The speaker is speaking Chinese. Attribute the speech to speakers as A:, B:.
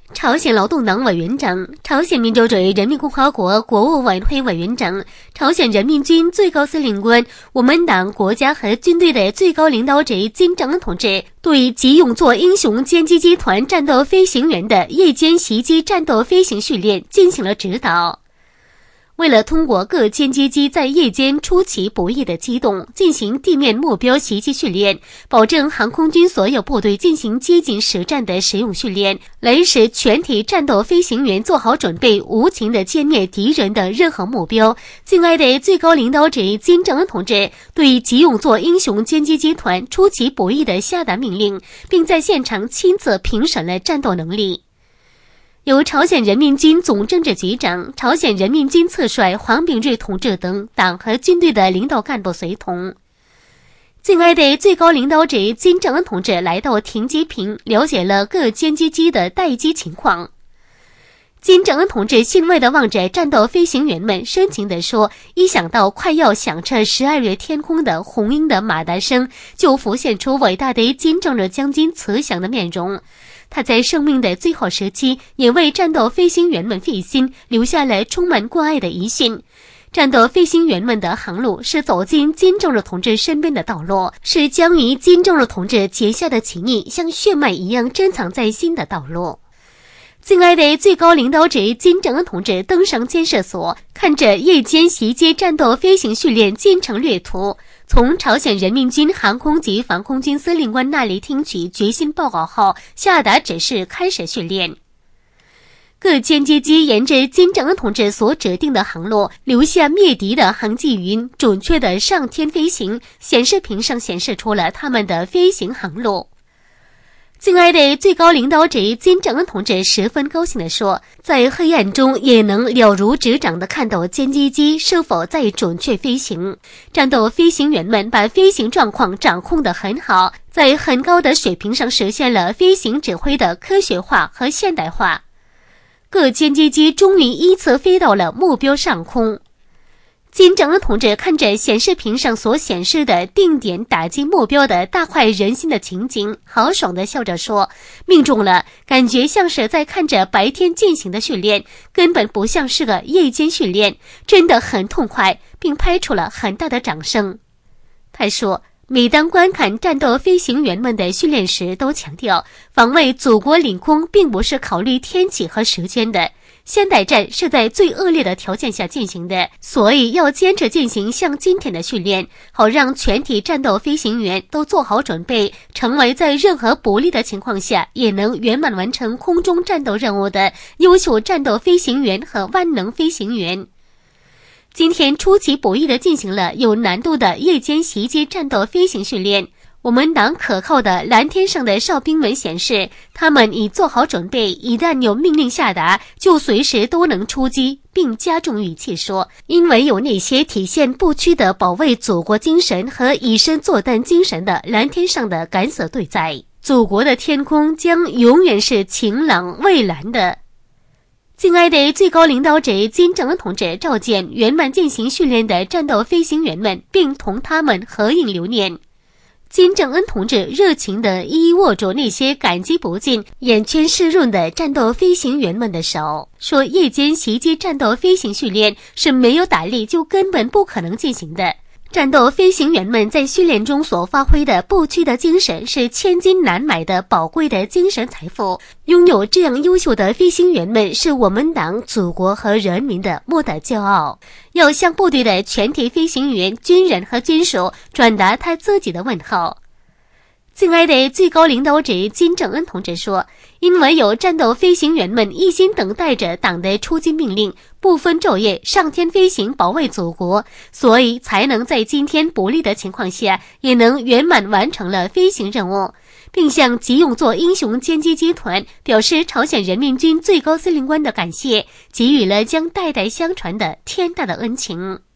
A: 朝鲜劳动党委员长、朝鲜民主主义人民共和国国务委员会委员长、朝鲜人民军最高司令官、我们党国家和军队的最高领导者金正恩同志对急用作英雄歼击机团战斗飞行员的夜间袭击战斗飞行训练进行了指导。为了通过各歼击机在夜间出其不意的机动，进行地面目标袭击训练，保证航空军所有部队进行接近实战的实用训练，来使全体战斗飞行员做好准备，无情地歼灭敌人的任何目标。敬爱的最高领导者金正恩同志对急用作英雄歼击机团出其不意地下达命令，并在现场亲自评审了战斗能力。由朝鲜人民军总政治局长、朝鲜人民军次帅黄秉瑞同志等党和军队的领导干部随同。敬爱的最高领导者金正恩同志来到停机坪，了解了各歼击机的待机情况。金正恩同志欣慰地望着战斗飞行员们，深情地说：“一想到快要响彻12月天空的红鹰的马达声，就浮现出伟大的金正日将军慈祥的面容。他在生命的最后时期，也为战斗飞行员们费心，留下了充满关爱的遗训。战斗飞行员们的航路是走进金正日同志身边的道路，是将与金正日同志结下的情谊像血脉一样珍藏在心的道路。”敬爱的最高领导者金正恩同志登上监视所，看着夜间袭击战斗飞行训练进程略图，从朝鲜人民军航空及防空军司令官那里听取决心报告后，下达指示开始训练。各歼击机沿着金正恩同志所指定的航路，留下灭敌的航迹云，准确的上天飞行，显示屏上显示出了他们的飞行航路。敬爱的最高领导者金正恩同志十分高兴地说，在黑暗中也能了如指掌地看到歼击机是否在准确飞行。战斗飞行员们把飞行状况掌控得很好，在很高的水平上实现了飞行指挥的科学化和现代化。各歼击机终于依次飞到了目标上空。金正恩同志看着显示屏上所显示的定点打击目标的大快人心的情景，豪爽地笑着说：“命中了，感觉像是在看着白天进行的训练，根本不像是个夜间训练，真的很痛快，并拍出了很大的掌声。”他说，每当观看战斗飞行员们的训练时，都强调防卫祖国领空并不是考虑天气和时间的，现代战是在最恶劣的条件下进行的，所以要坚持进行像今天的训练，好让全体战斗飞行员都做好准备，成为在任何不利的情况下也能圆满完成空中战斗任务的优秀战斗飞行员和万能飞行员。今天出其不意地进行了有难度的夜间袭击战斗飞行训练。我们党可靠的蓝天上的哨兵们显示，他们已做好准备，一旦有命令下达，就随时都能出击，并加重语气说，因为有那些体现不屈的保卫祖国精神和以身作弹精神的蓝天上的敢死队在，祖国的天空将永远是晴朗蔚蓝的。敬爱的最高领导者金正恩同志召见圆满进行训练的战斗飞行员们，并同他们合影留念。金正恩同志热情地一一握住那些感激不尽、眼圈湿润的战斗飞行员们的手，说夜间袭击战斗飞行训练是没有打力就根本不可能进行的。战斗飞行员们在训练中所发挥的不屈的精神是千金难买的宝贵的精神财富。拥有这样优秀的飞行员们是我们党、祖国和人民的莫大骄傲。要向部队的全体飞行员、军人和军属转达他自己的问候。敬爱的最高领导者金正恩同志说，因为有战斗飞行员们一心等待着党的出击命令，不分昼夜上天飞行保卫祖国，所以才能在今天不利的情况下也能圆满完成了飞行任务，并向急用作英雄歼击机团表示朝鲜人民军最高司令官的感谢，给予了将代代相传的天大的恩情。